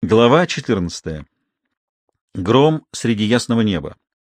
Глава 14. Гром среди ясного неба.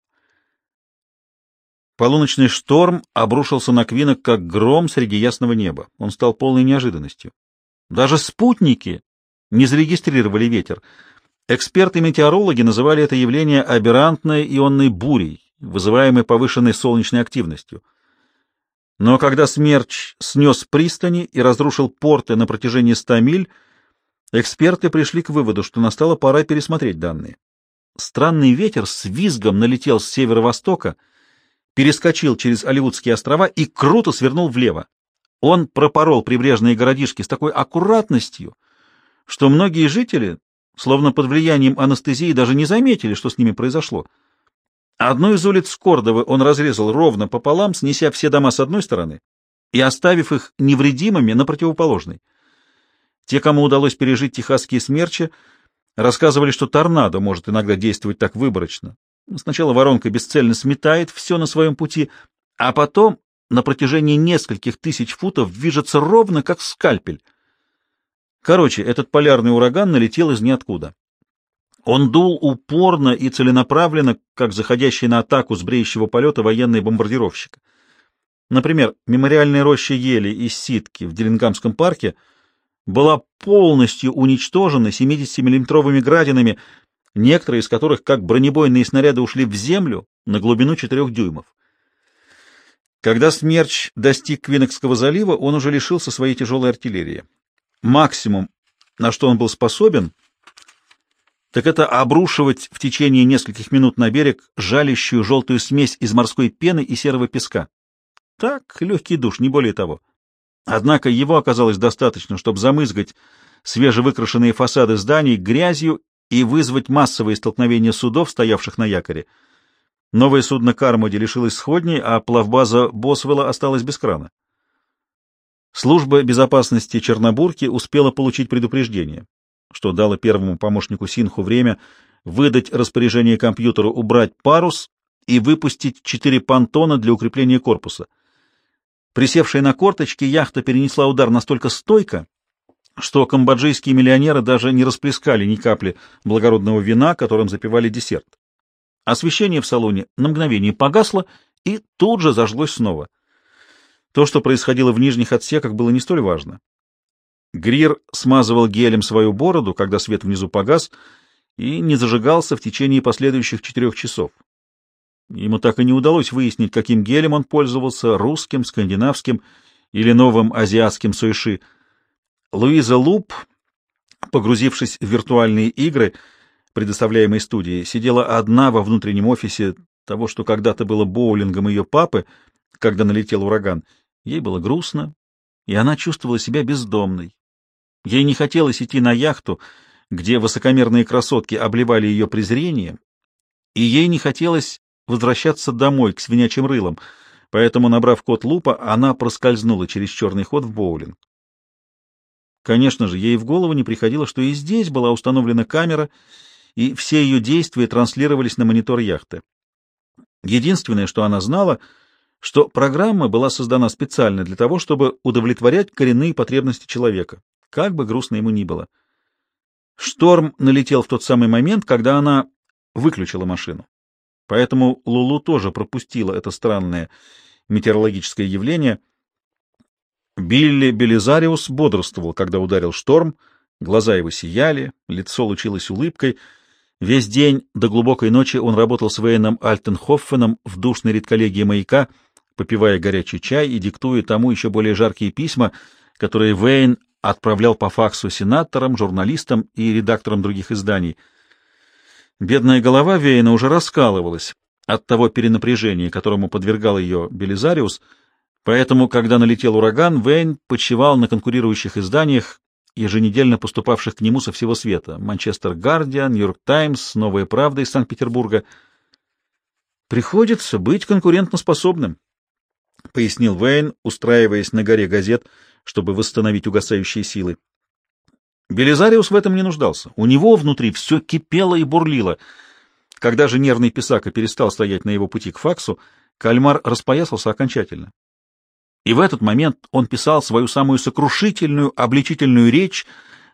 Полуночный шторм обрушился на Квинок, как гром среди ясного неба. Он стал полной неожиданностью. Даже спутники не зарегистрировали ветер. Эксперты-метеорологи называли это явление аберрантной ионной бурей, вызываемой повышенной солнечной активностью. Но когда смерч снес пристани и разрушил порты на протяжении 100 миль, эксперты пришли к выводу, что настала пора пересмотреть данные. Странный ветер с визгом налетел с северо-востока, перескочил через Алеутские острова и круто свернул влево. Он пропорол прибрежные городишки с такой аккуратностью, что многие жители, словно под влиянием анестезии, даже не заметили, что с ними произошло. Одну из улиц Кордовы он разрезал ровно пополам, снеся все дома с одной стороны и оставив их невредимыми на противоположной. Те, кому удалось пережить техасские смерчи, рассказывали, что торнадо может иногда действовать так выборочно. Сначала воронка бесцельно сметает все на своем пути, а потом на протяжении нескольких тысяч футов движется ровно, как скальпель. Короче, этот полярный ураган налетел из ниоткуда. Он дул упорно и целенаправленно, как заходящий на атаку с бреющего полета военный бомбардировщик. Например, мемориальная роща ели из Ситки в Диллингамском парке была полностью уничтожена 70-миллиметровыми градинами, некоторые из которых, как бронебойные снаряды, ушли в землю на глубину 4 дюймов. Когда смерч достиг Квинокского залива, он уже лишился своей тяжелой артиллерии. Максимум, на что он был способен, так это обрушивать в течение нескольких минут на берег жалящую желтую смесь из морской пены и серого песка. Так, легкий душ, не более того. Однако его оказалось достаточно, чтобы замызгать свежевыкрашенные фасады зданий грязью и вызвать массовые столкновения судов, стоявших на якоре. Новое судно Кармоди лишилось сходней, а плавбаза Босвелла осталась без крана. Служба безопасности Чернобурки успела получить предупреждение, что дало первому помощнику Синху время выдать распоряжение компьютеру убрать парус и выпустить 4 понтона для укрепления корпуса. Присевшая на корточки, яхта перенесла удар настолько стойко, что камбоджийские миллионеры даже не расплескали ни капли благородного вина, которым запивали десерт. Освещение в салоне на мгновение погасло и тут же зажглось снова. То, что происходило в нижних отсеках, было не столь важно. Грир смазывал гелем свою бороду, когда свет внизу погас, и не зажигался в течение последующих 4 часов. Ему так и не удалось выяснить, каким гелем он пользовался — русским, скандинавским или новым азиатским сойши. Луиза Луп, погрузившись в виртуальные игры, предоставляемые студией, сидела одна во внутреннем офисе того, что когда-то было боулингом ее папы, когда налетел ураган. Ей было грустно, и она чувствовала себя бездомной. Ей не хотелось идти на яхту, где высокомерные красотки обливали ее презрением, и ей не хотелось возвращаться домой к свинячьим рылам, поэтому, набрав код Лупа, она проскользнула через черный ход в боулинг. Конечно же, ей в голову не приходило, что и здесь была установлена камера, и все ее действия транслировались на монитор яхты. Единственное, что она знала, что программа была создана специально для того, чтобы удовлетворять коренные потребности человека, как бы грустно ему ни было. Шторм налетел в тот самый момент, когда она выключила машину. Поэтому Лулу тоже пропустила это странное метеорологическое явление. Билли Белизариус бодрствовал, когда ударил шторм, глаза его сияли, лицо лучилось улыбкой. Весь день до глубокой ночи он работал с Вейном Альтенхоффеном в душной редколлегии «Маяка», попивая горячий чай и диктуя тому еще более жаркие письма, которые Вейн отправлял по факсу сенаторам, журналистам и редакторам других изданий. Бедная голова Вейна уже раскалывалась от того перенапряжения, которому подвергал ее Белизариус, поэтому, когда налетел ураган, Вейн почивал на конкурирующих изданиях, еженедельно поступавших к нему со всего света: «Манчестер Гардиан», «Нью-Йорк Таймс», «Новая правда» из Санкт-Петербурга. «Приходится быть конкурентоспособным», — пояснил Вейн, устраиваясь на горе газет, чтобы восстановить угасающие силы. Белизариус в этом не нуждался. У него внутри все кипело и бурлило. Когда же нервный писака перестал стоять на его пути к факсу, кальмар распоясался окончательно. И в этот момент он писал свою самую сокрушительную, обличительную речь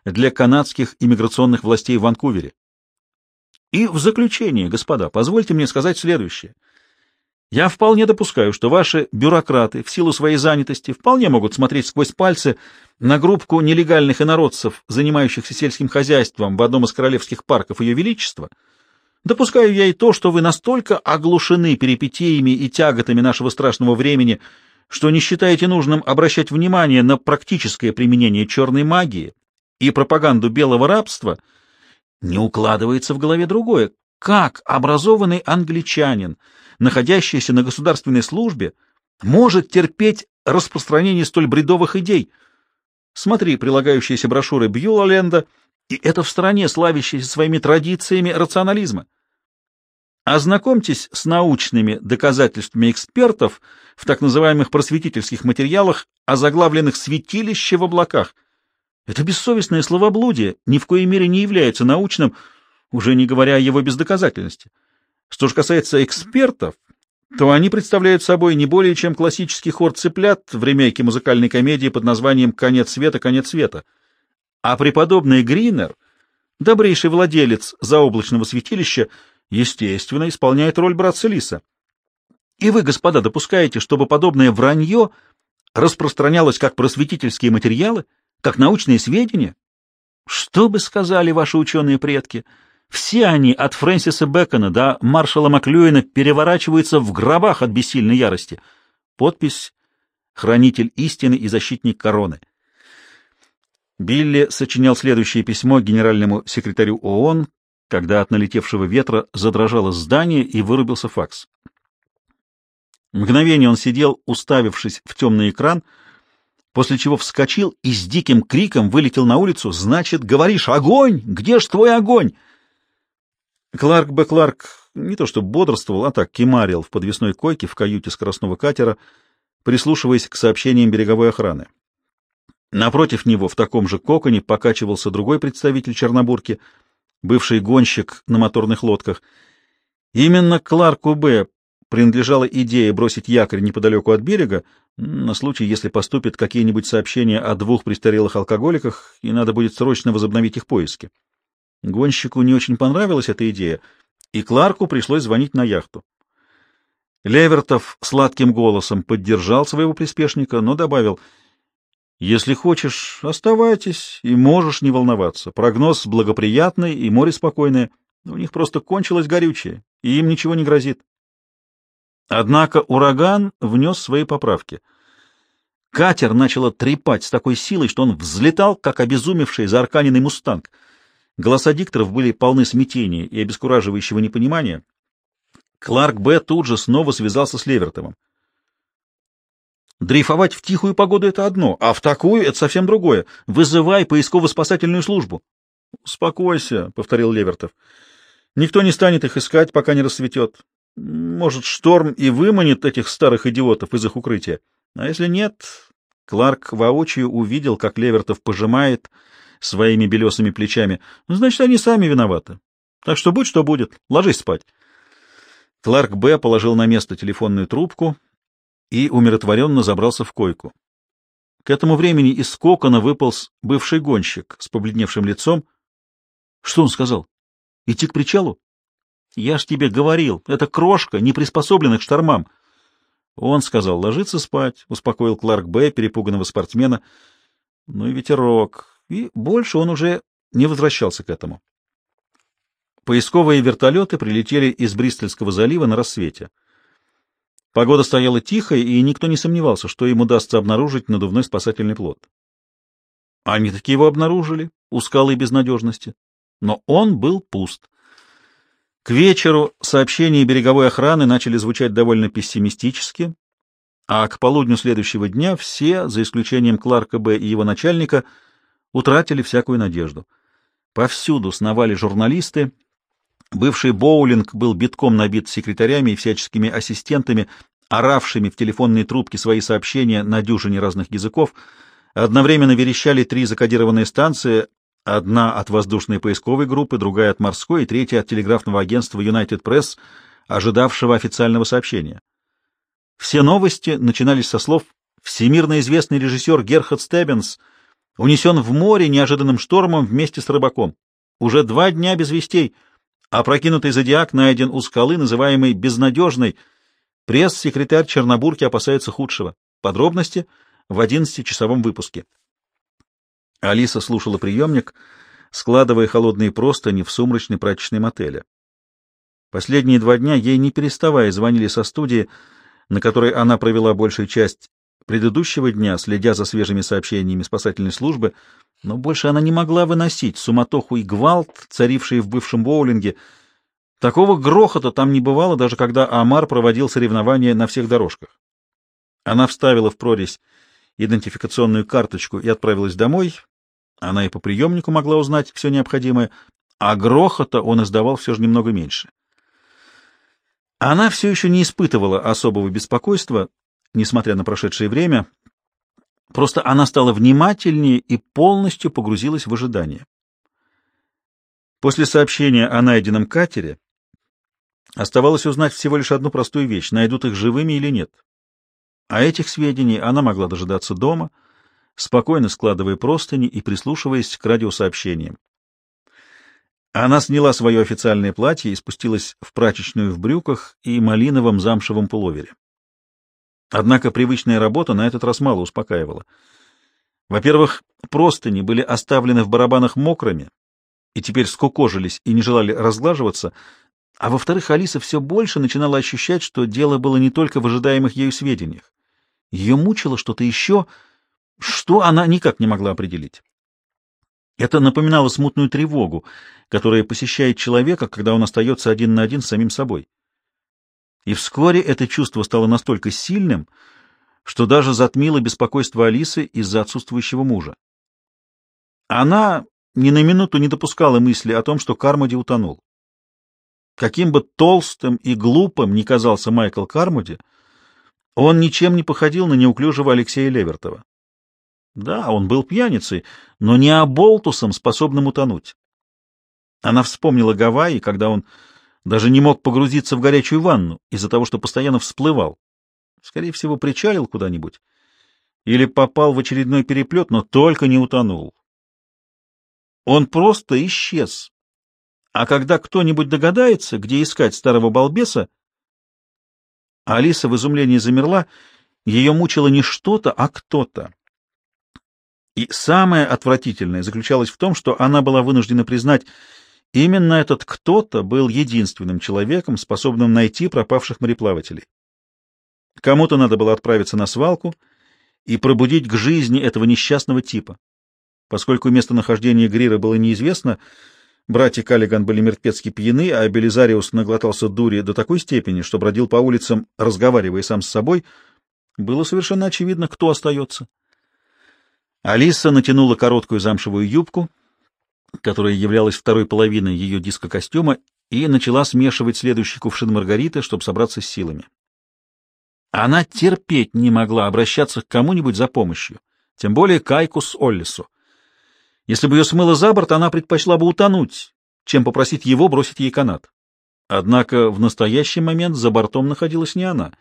для канадских иммиграционных властей в Ванкувере. И в заключение, господа, позвольте мне сказать следующее. Я вполне допускаю, что ваши бюрократы в силу своей занятости вполне могут смотреть сквозь пальцы на группку нелегальных инородцев, занимающихся сельским хозяйством в одном из королевских парков Ее Величества. Допускаю я и то, что вы настолько оглушены перипетиями и тяготами нашего страшного времени, что не считаете нужным обращать внимание на практическое применение черной магии и пропаганду белого рабства. Не укладывается в голове другое. Как образованный англичанин, находящийся на государственной службе, может терпеть распространение столь бредовых идей? Смотри прилагающиеся брошюры Бьюла-Ленда, и это в стране, славящейся своими традициями рационализма. Ознакомьтесь с научными доказательствами экспертов в так называемых просветительских материалах, озаглавленных «Святилище в облаках». Это бессовестное словоблудие ни в коей мере не является научным, уже не говоря о его бездоказательности. Что же касается экспертов, то они представляют собой не более чем классический хор цыплят в ремейке музыкальной комедии под названием «Конец света, конец света». А преподобный Гринер, добрейший владелец заоблачного святилища, естественно, исполняет роль братца Лиса. И вы, господа, допускаете, чтобы подобное вранье распространялось как просветительские материалы, как научные сведения? Что бы сказали ваши ученые предки? Все они, от Фрэнсиса Бэкона до маршала Маклюэна, переворачиваются в гробах от бессильной ярости. Подпись «Хранитель истины и защитник короны». Билли сочинял следующее письмо генеральному секретарю ООН, когда от налетевшего ветра задрожало здание и вырубился факс. Мгновение он сидел, уставившись в темный экран, после чего вскочил и с диким криком вылетел на улицу. «Значит, говоришь, огонь! Где ж твой огонь?» Кларк Б. Кларк не то что бодрствовал, а так кимарил в подвесной койке в каюте скоростного катера, прислушиваясь к сообщениям береговой охраны. Напротив него в таком же коконе покачивался другой представитель Чернобурки, бывший гонщик на моторных лодках. Именно Кларку Б. принадлежала идея бросить якорь неподалеку от берега, на случай, если поступят какие-нибудь сообщения о двух престарелых алкоголиках, и надо будет срочно возобновить их поиски. Гонщику не очень понравилась эта идея, и Кларку пришлось звонить на яхту. Левертов сладким голосом поддержал своего приспешника, но добавил: «Если хочешь, оставайтесь и можешь не волноваться. Прогноз благоприятный и море спокойное. У них просто кончилось горючее, и им ничего не грозит». Однако ураган внес свои поправки. Катер начало трепать с такой силой, что он взлетал, как обезумевший заарканенный мустанг. Голоса дикторов были полны смятения и обескураживающего непонимания. Кларк Б. тут же снова связался с Левертовым. «Дрейфовать в тихую погоду — это одно, а в такую — это совсем другое. Вызывай поисково-спасательную службу». «Успокойся», — повторил Левертов. «Никто не станет их искать, пока не рассветет. Может, шторм и выманит этих старых идиотов из их укрытия. А если нет...» Кларк воочию увидел, как Левертов пожимает своими белесыми плечами. «Значит, они сами виноваты. Так что будь что будет. Ложись спать». Кларк Б. положил на место телефонную трубку и умиротворенно забрался в койку. К этому времени из кокона выполз бывший гонщик с побледневшим лицом. «Что он сказал? Идти к причалу?» «Я ж тебе говорил, это крошка, не приспособлена к штормам». «Он сказал ложиться спать», — успокоил Кларк Б. перепуганного спортсмена. «Ну и ветерок». И больше он уже не возвращался к этому. Поисковые вертолеты прилетели из Бристольского залива на рассвете. Погода стояла тихая, и никто не сомневался, что им удастся обнаружить надувной спасательный плот. Они таки его обнаружили, у скалы безнадежности, но он был пуст. К вечеру сообщения береговой охраны начали звучать довольно пессимистически, а к полудню следующего дня все, за исключением Кларка Б. и его начальника, утратили всякую надежду. Повсюду сновали журналисты. Бывший боулинг был битком набит секретарями и всяческими ассистентами, оравшими в телефонные трубки свои сообщения на дюжине разных языков. Одновременно верещали 3 закодированные станции, одна от воздушной поисковой группы, другая от морской и третья от телеграфного агентства United Press, ожидавшего официального сообщения. Все новости начинались со слов: «Всемирно известный режиссер Герхард Стеббинс Унесен в море неожиданным штормом вместе с рыбаком. Уже 2 дня без вестей. Опрокинутый зодиак найден у скалы, называемой Безнадежной. Пресс-секретарь Чернобурки опасается худшего. Подробности в 11-часовом выпуске. Алиса слушала приемник, складывая холодные простыни в сумрачной прачечной мотеля. Последние 2 дня ей не переставая звонили со студии, на которой она провела большую часть предыдущего дня, следя за свежими сообщениями спасательной службы, но больше она не могла выносить суматоху и гвалт, царившие в бывшем боулинге. Такого грохота там не бывало, даже когда Омар проводил соревнования на всех дорожках. Она вставила в прорезь идентификационную карточку и отправилась домой. Она и по приемнику могла узнать все необходимое, а грохота он издавал все же немного меньше. Она все еще не испытывала особого беспокойства, несмотря на прошедшее время, просто она стала внимательнее и полностью погрузилась в ожидание. После сообщения о найденном катере оставалось узнать всего лишь одну простую вещь: найдут их живыми или нет. А этих сведений она могла дожидаться дома, спокойно складывая простыни и прислушиваясь к радиосообщениям. Она сняла свое официальное платье и спустилась в прачечную в брюках и малиновом замшевом пуловере. Однако привычная работа на этот раз мало успокаивала. Во-первых, простыни были оставлены в барабанах мокрыми и теперь скукожились и не желали разглаживаться, а во-вторых, Алиса все больше начинала ощущать, что дело было не только в ожидаемых ею сведениях. Ее мучило что-то еще, что она никак не могла определить. Это напоминало смутную тревогу, которая посещает человека, когда он остается один на один с самим собой. И вскоре это чувство стало настолько сильным, что даже затмило беспокойство Алисы из-за отсутствующего мужа. Она ни на минуту не допускала мысли о том, что Кармоди утонул. Каким бы толстым и глупым ни казался Майкл Кармоди, он ничем не походил на неуклюжего Алексея Левертова. Да, он был пьяницей, но не оболтусом, способным утонуть. Она вспомнила Гавайи, когда он даже не мог погрузиться в горячую ванну из-за того, что постоянно всплывал. Скорее всего, причалил куда-нибудь или попал в очередной переплет, но только не утонул. Он просто исчез. А когда кто-нибудь догадается, где искать старого балбеса, Алиса в изумлении замерла, ее мучило не что-то, а кто-то. И самое отвратительное заключалось в том, что она была вынуждена признать, именно этот кто-то был единственным человеком, способным найти пропавших мореплавателей. Кому-то надо было отправиться на свалку и пробудить к жизни этого несчастного типа. Поскольку местонахождение Грира было неизвестно, братья Каллиган были мертвецки пьяны, а Белизариус наглотался дури до такой степени, что бродил по улицам, разговаривая сам с собой, было совершенно очевидно, кто остается. Алиса натянула короткую замшевую юбку, которая являлась второй половиной ее диско-костюма, и начала смешивать следующий кувшин Маргариты, чтобы собраться с силами. Она терпеть не могла обращаться к кому-нибудь за помощью, тем более к Айкус Оллису. Если бы ее смыло за борт, она предпочла бы утонуть, чем попросить его бросить ей канат. Однако в настоящий момент за бортом находилась не она.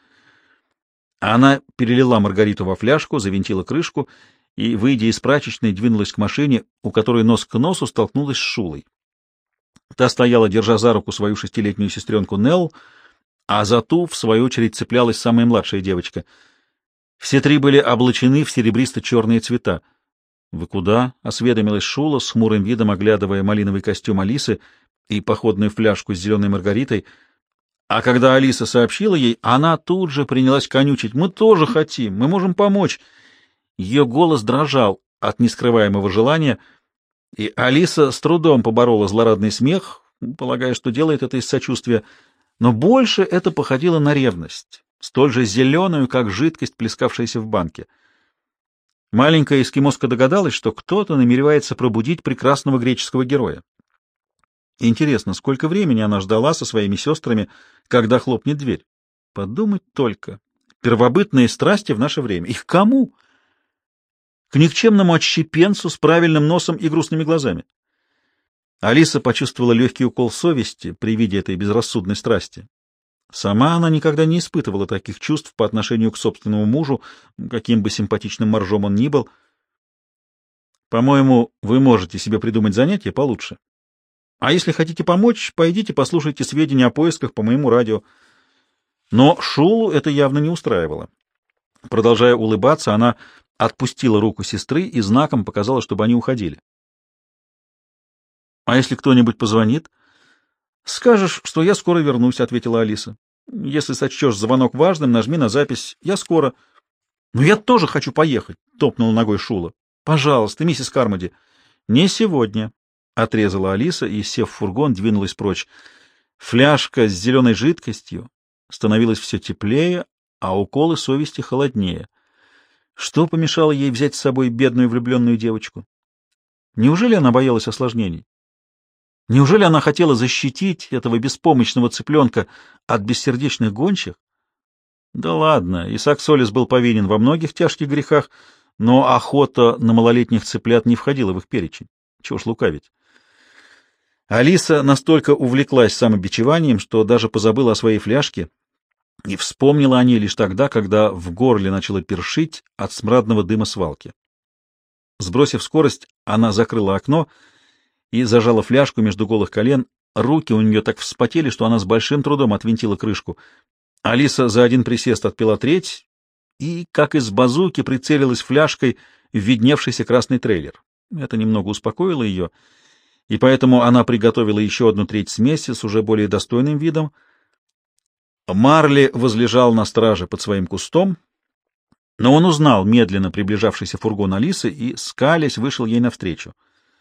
Она перелила Маргариту во фляжку, завинтила крышку и, выйдя из прачечной, двинулась к машине, у которой нос к носу столкнулась с Шулой. Та стояла, держа за руку свою 6-летнюю сестренку Нелл, а за ту, в свою очередь, цеплялась самая младшая девочка. Все три были облачены в серебристо-черные цвета. — Вы куда? — осведомилась Шула, с хмурым видом оглядывая малиновый костюм Алисы и походную фляжку с зеленой Маргаритой. А когда Алиса сообщила ей, она тут же принялась конючить: «Мы тоже хотим, мы можем помочь». Ее голос дрожал от нескрываемого желания, и Алиса с трудом поборола злорадный смех, полагая, что делает это из сочувствия, но больше это походило на ревность, столь же зеленую, как жидкость, плескавшаяся в банке. Маленькая эскимоска догадалась, что кто-то намеревается пробудить прекрасного греческого героя. Интересно, сколько времени она ждала со своими сестрами, когда хлопнет дверь? Подумать только. Первобытные страсти в наше время. Их кому? К никчемному отщепенцу с правильным носом и грустными глазами. Алиса почувствовала легкий укол совести при виде этой безрассудной страсти. Сама она никогда не испытывала таких чувств по отношению к собственному мужу, каким бы симпатичным моржом он ни был. По-моему, вы можете себе придумать занятие получше. А если хотите помочь, пойдите послушайте сведения о поисках по моему радио. Но Шулу это явно не устраивало. Продолжая улыбаться, она отпустила руку сестры и знаком показала, чтобы они уходили. — А если кто-нибудь позвонит? — Скажешь, что я скоро вернусь, — ответила Алиса. — Если сочтешь звонок важным, нажми на запись «Я скоро». — Но я тоже хочу поехать, — топнула ногой Шула. — Пожалуйста, миссис Кармоди. — Не сегодня, — отрезала Алиса и, сев в фургон, двинулась прочь. Фляжка с зеленой жидкостью становилась все теплее, а уколы совести холоднее. Что помешало ей взять с собой бедную влюбленную девочку? Неужели она боялась осложнений? Неужели она хотела защитить этого беспомощного цыпленка от бессердечных гончих? Да ладно, Исаак Солис был повинен во многих тяжких грехах, но охота на малолетних цыплят не входила в их перечень. Чего ж лукавить? Алиса настолько увлеклась самобичеванием, что даже позабыла о своей фляжке и вспомнила о ней лишь тогда, когда в горле начало першить от смрадного дыма свалки. Сбросив скорость, она закрыла окно и зажала фляжку между голых колен. Руки у нее так вспотели, что она с большим трудом отвинтила крышку. Алиса за один присест отпила треть и, как из базуки, прицелилась фляжкой в видневшийся красный трейлер. Это немного успокоило ее, и поэтому она приготовила еще одну треть смеси с уже более достойным видом. Марли возлежал на страже под своим кустом, но он узнал медленно приближавшийся фургон Алисы и, скалясь, вышел ей навстречу.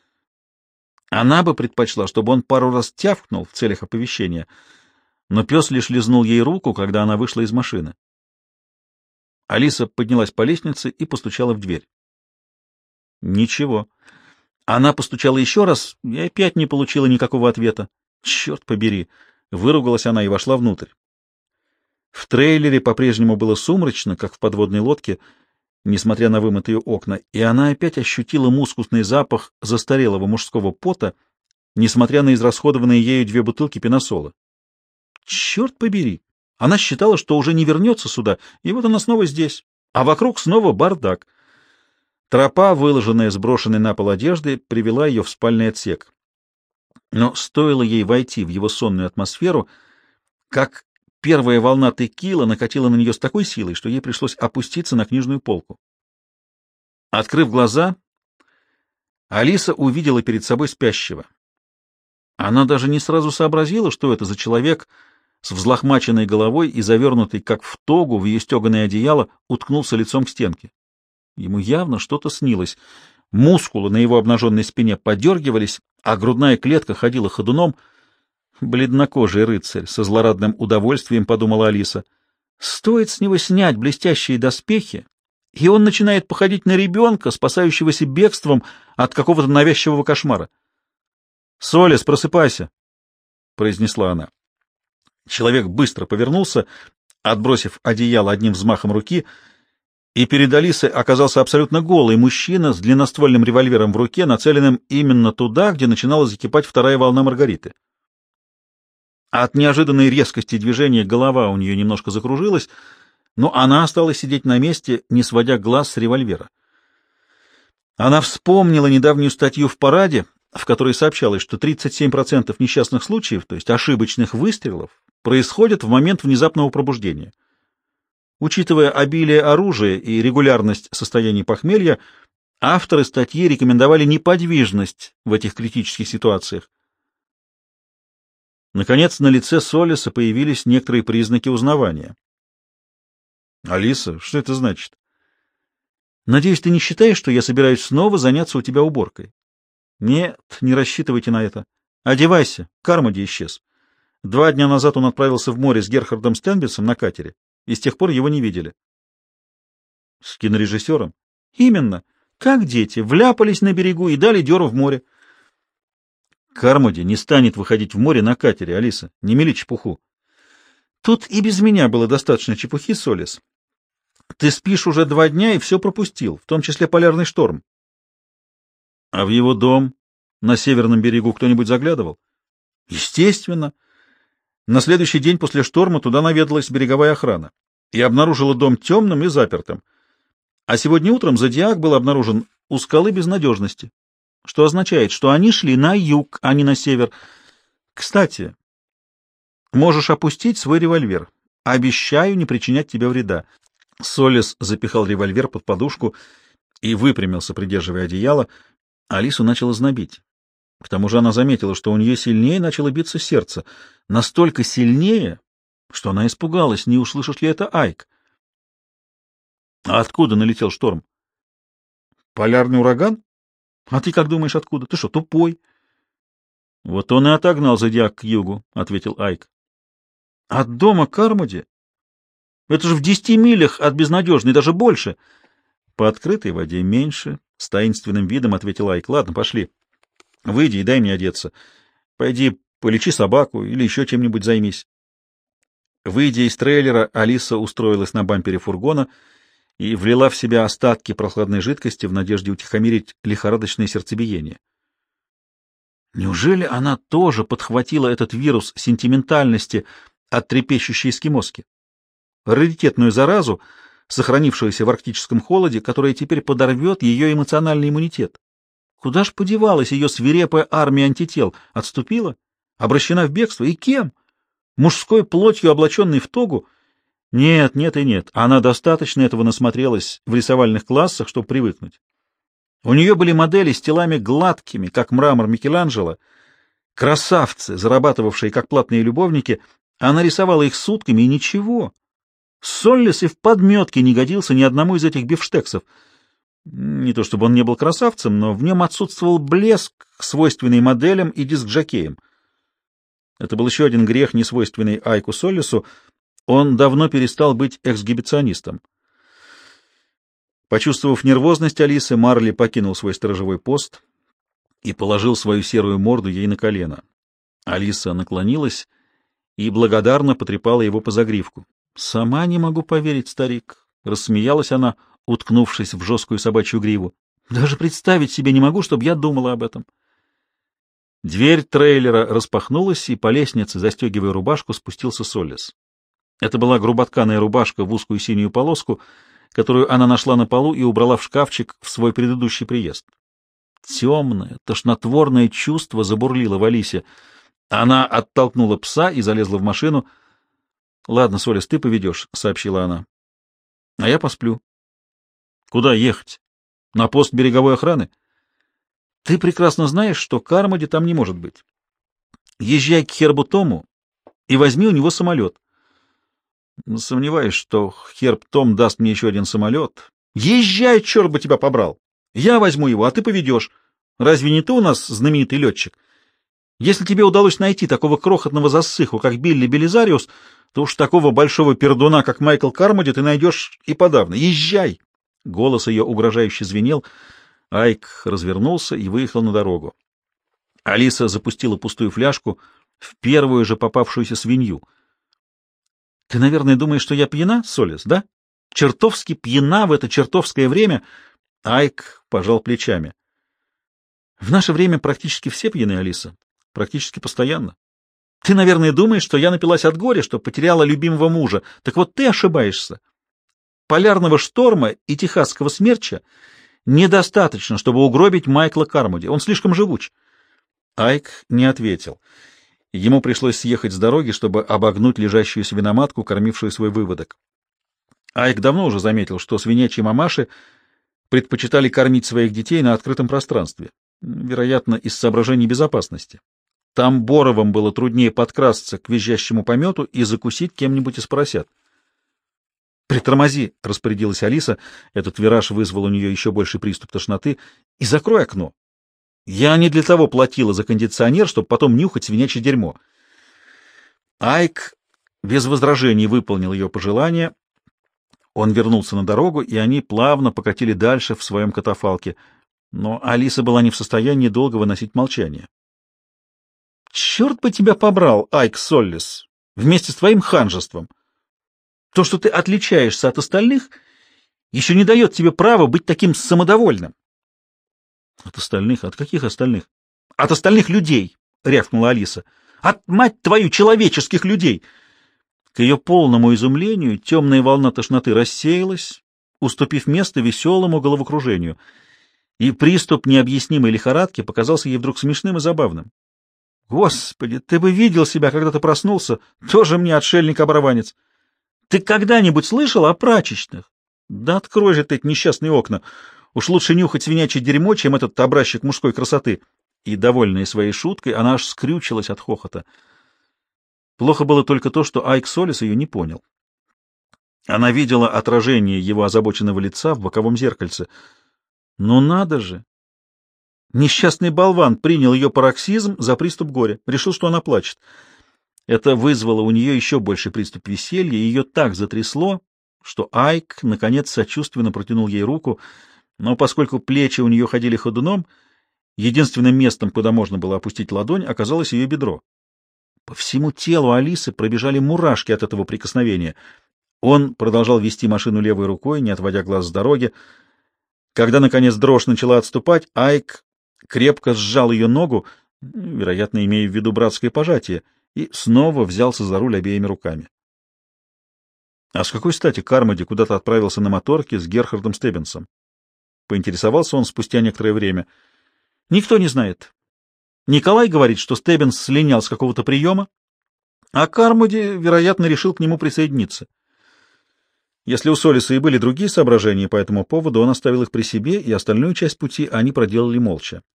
Она бы предпочла, чтобы он пару раз тявкнул в целях оповещения, но пес лишь лизнул ей руку, когда она вышла из машины. Алиса поднялась по лестнице и постучала в дверь. Ничего. Она постучала еще раз и опять не получила никакого ответа. Черт побери! Выругалась она и вошла внутрь. В трейлере по-прежнему было сумрачно, как в подводной лодке, несмотря на вымытые окна, и она опять ощутила мускусный запах застарелого мужского пота, несмотря на израсходованные ею 2 бутылки пеносола. Черт побери! Она считала, что уже не вернется сюда, и вот она снова здесь, а вокруг снова бардак. Тропа, выложенная сброшенной на пол одеждой, привела ее в спальный отсек. Но стоило ей войти в его сонную атмосферу, как первая волна текила накатила на нее с такой силой, что ей пришлось опуститься на книжную полку. Открыв глаза, Алиса увидела перед собой спящего. Она даже не сразу сообразила, что это за человек с взлохмаченной головой и завернутый, как в тогу, в ее стеганое одеяло, уткнулся лицом к стенке. Ему явно что-то снилось. Мускулы на его обнаженной спине подергивались, а грудная клетка ходила ходуном. Бледнокожий рыцарь, со злорадным удовольствием подумала Алиса. Стоит с него снять блестящие доспехи, и он начинает походить на ребенка, спасающегося бегством от какого-то навязчивого кошмара. — Солис, просыпайся! — произнесла она. Человек быстро повернулся, отбросив одеяло одним взмахом руки, и перед Алисой оказался абсолютно голый мужчина с длинноствольным револьвером в руке, нацеленным именно туда, где начинала закипать вторая волна Маргариты. От неожиданной резкости движения голова у нее немножко закружилась, но она осталась сидеть на месте, не сводя глаз с револьвера. Она вспомнила недавнюю статью в «Параде», в которой сообщалось, что 37% несчастных случаев, то есть ошибочных выстрелов, происходят в момент внезапного пробуждения. Учитывая обилие оружия и регулярность состояний похмелья, авторы статьи рекомендовали неподвижность в этих критических ситуациях. Наконец, на лице Солиса появились некоторые признаки узнавания. «Алиса, что это значит?» «Надеюсь, ты не считаешь, что я собираюсь снова заняться у тебя уборкой?» «Нет, не рассчитывайте на это. Одевайся, Кармоди исчез. 2 дня назад он отправился в море с Герхардом Стенбитсом на катере, и с тех пор его не видели». «С кинорежиссером?» «Именно. Как дети, вляпались на берегу и дали дёру в море». «Кармоди не станет выходить в море на катере, Алиса. Не мели чепуху». «Тут и без меня было достаточно чепухи, Солис. Ты спишь уже 2 дня и все пропустил, в том числе полярный шторм». «А в его дом на северном берегу кто-нибудь заглядывал?» «Естественно. На следующий день после шторма туда наведалась береговая охрана и обнаружила дом темным и запертым. А сегодня утром Зодиак был обнаружен у скалы безнадежности, что означает, что они шли на юг, а не на север. Кстати, можешь опустить свой револьвер. Обещаю не причинять тебе вреда. Соллес запихал револьвер под подушку и выпрямился, придерживая одеяло. Алису начало знобить. К тому же она заметила, что у нее сильнее начало биться сердце. Настолько сильнее, что она испугалась, не услышишь ли это Айк. А откуда налетел шторм? Полярный ураган? А ты как думаешь, откуда? Ты что, тупой? Вот он и отогнал зодиак к югу, — ответил Айк. От дома Кармоди? Это же в 10 милях от безнадежной, даже больше. По открытой воде меньше, — с таинственным видом ответил Айк. Ладно, пошли. Выйди и дай мне одеться. Пойди полечи собаку или еще чем-нибудь займись. Выйдя из трейлера, Алиса устроилась на бампере фургона и влила в себя остатки прохладной жидкости в надежде утихомирить лихорадочное сердцебиение. Неужели она тоже подхватила этот вирус сентиментальности от трепещущей эскимоски? Раритетную заразу, сохранившуюся в арктическом холоде, которая теперь подорвет ее эмоциональный иммунитет. Куда ж подевалась ее свирепая армия антител? Отступила? Обращена в бегство? И кем? Мужской плотью, облаченной в тогу? Нет, нет и нет. Она достаточно этого насмотрелась в рисовальных классах, чтобы привыкнуть. У нее были модели с телами гладкими, как мрамор Микеланджело, красавцы, зарабатывавшие как платные любовники. Она рисовала их сутками, и ничего. Соллес и в подметке не годился ни одному из этих бифштексов. Не то чтобы он не был красавцем, но в нем отсутствовал блеск, свойственный моделям и диск-жокеям. Это был еще один грех, несвойственный Айку Соллесу. Он давно перестал быть эксгибиционистом. Почувствовав нервозность Алисы, Марли покинул свой сторожевой пост и положил свою серую морду ей на колено. Алиса наклонилась и благодарно потрепала его по загривку. «Сама не могу поверить, старик», — рассмеялась она, уткнувшись в жесткую собачью гриву. «Даже представить себе не могу, чтобы я думала об этом». Дверь трейлера распахнулась, и по лестнице, застегивая рубашку, спустился Соллес. Это была груботканая рубашка в узкую синюю полоску, которую она нашла на полу и убрала в шкафчик в свой предыдущий приезд. Темное, тошнотворное чувство забурлило в Алисе. Она оттолкнула пса и залезла в машину. — Ладно, Соллес, ты поведешь, — сообщила она. — А я посплю. — Куда ехать? На пост береговой охраны? — Ты прекрасно знаешь, что Кармоди там не может быть. Езжай к Хербу Тому и возьми у него самолет. — Сомневаюсь, что Херб Том даст мне еще один самолет. — Езжай, черт бы тебя побрал! Я возьму его, а ты поведешь. Разве не ты у нас знаменитый летчик? Если тебе удалось найти такого крохотного засыху, как Билли Белизариус, то уж такого большого пердуна, как Майкл Кармоди, ты найдешь и подавно. Езжай! Голос ее угрожающе звенел. Айк развернулся и выехал на дорогу. Алиса запустила пустую фляжку в первую же попавшуюся свинью. — Ты, наверное, думаешь, что я пьяна, Соллес, да? Чертовски пьяна в это чертовское время? Айк пожал плечами. — В наше время практически все пьяны, Алиса. Практически постоянно. Ты, наверное, думаешь, что я напилась от горя, что потеряла любимого мужа. Так вот ты ошибаешься. Полярного шторма и техасского смерча недостаточно, чтобы угробить Майкла Кармоди. Он слишком живуч. Айк не ответил. Ему пришлось съехать с дороги, чтобы обогнуть лежащую свиноматку, кормившую свой выводок. Айк давно уже заметил, что свинячьи мамаши предпочитали кормить своих детей на открытом пространстве, вероятно, из соображений безопасности. Там боровом было труднее подкрасться к визжащему помету и закусить кем-нибудь из поросят. «Притормози», — распорядилась Алиса, этот вираж вызвал у нее еще больший приступ тошноты, — «и закрой окно. Я не для того платила за кондиционер, чтобы потом нюхать свинячье дерьмо». Айк без возражений выполнил ее пожелание. Он вернулся на дорогу, и они плавно покатили дальше в своем катафалке. Но Алиса была не в состоянии долго выносить молчание. «Черт бы тебя побрал, Айк Соллес, вместе с твоим ханжеством! То, что ты отличаешься от остальных, еще не дает тебе права быть таким самодовольным». «От остальных? От каких остальных?» «От остальных людей!» — рявкнула Алиса. «От, мать твою, человеческих людей!» К ее полному изумлению темная волна тошноты рассеялась, уступив место веселому головокружению. и приступ необъяснимой лихорадки показался ей вдруг смешным и забавным. «Господи, ты бы видел себя, когда ты проснулся, тоже мне отшельник-оборванец! Ты когда-нибудь слышал о прачечных? Да открой же ты эти несчастные окна! Уж лучше нюхать свинячье дерьмо, чем этот образчик мужской красоты!» И, довольная своей шуткой, она аж скрючилась от хохота. Плохо было только то, что Айк Солис ее не понял. Она видела отражение его озабоченного лица в боковом зеркальце. Ну надо же! Несчастный болван принял ее пароксизм за приступ горя, решил, что она плачет. Это вызвало у нее еще больший приступ веселья, и ее так затрясло, что Айк, наконец, сочувственно протянул ей руку, но поскольку плечи у нее ходили ходуном, единственным местом, куда можно было опустить ладонь, оказалось ее бедро. По всему телу Алисы пробежали мурашки от этого прикосновения. Он продолжал вести машину левой рукой, не отводя глаз с дороги. Когда, наконец, дрожь начала отступать, Айк крепко сжал ее ногу, вероятно, имея в виду братское пожатие, и снова взялся за руль обеими руками. А с какой стати Кармоди куда-то отправился на моторке с Герхардом Стеббинсом? Поинтересовался он спустя некоторое время. Никто не знает. Николай говорит, что Стеббинс слинял с какого-то приема, а Кармоди, вероятно, решил к нему присоединиться. Если у Солиса и были другие соображения по этому поводу, он оставил их при себе, и остальную часть пути они проделали молча.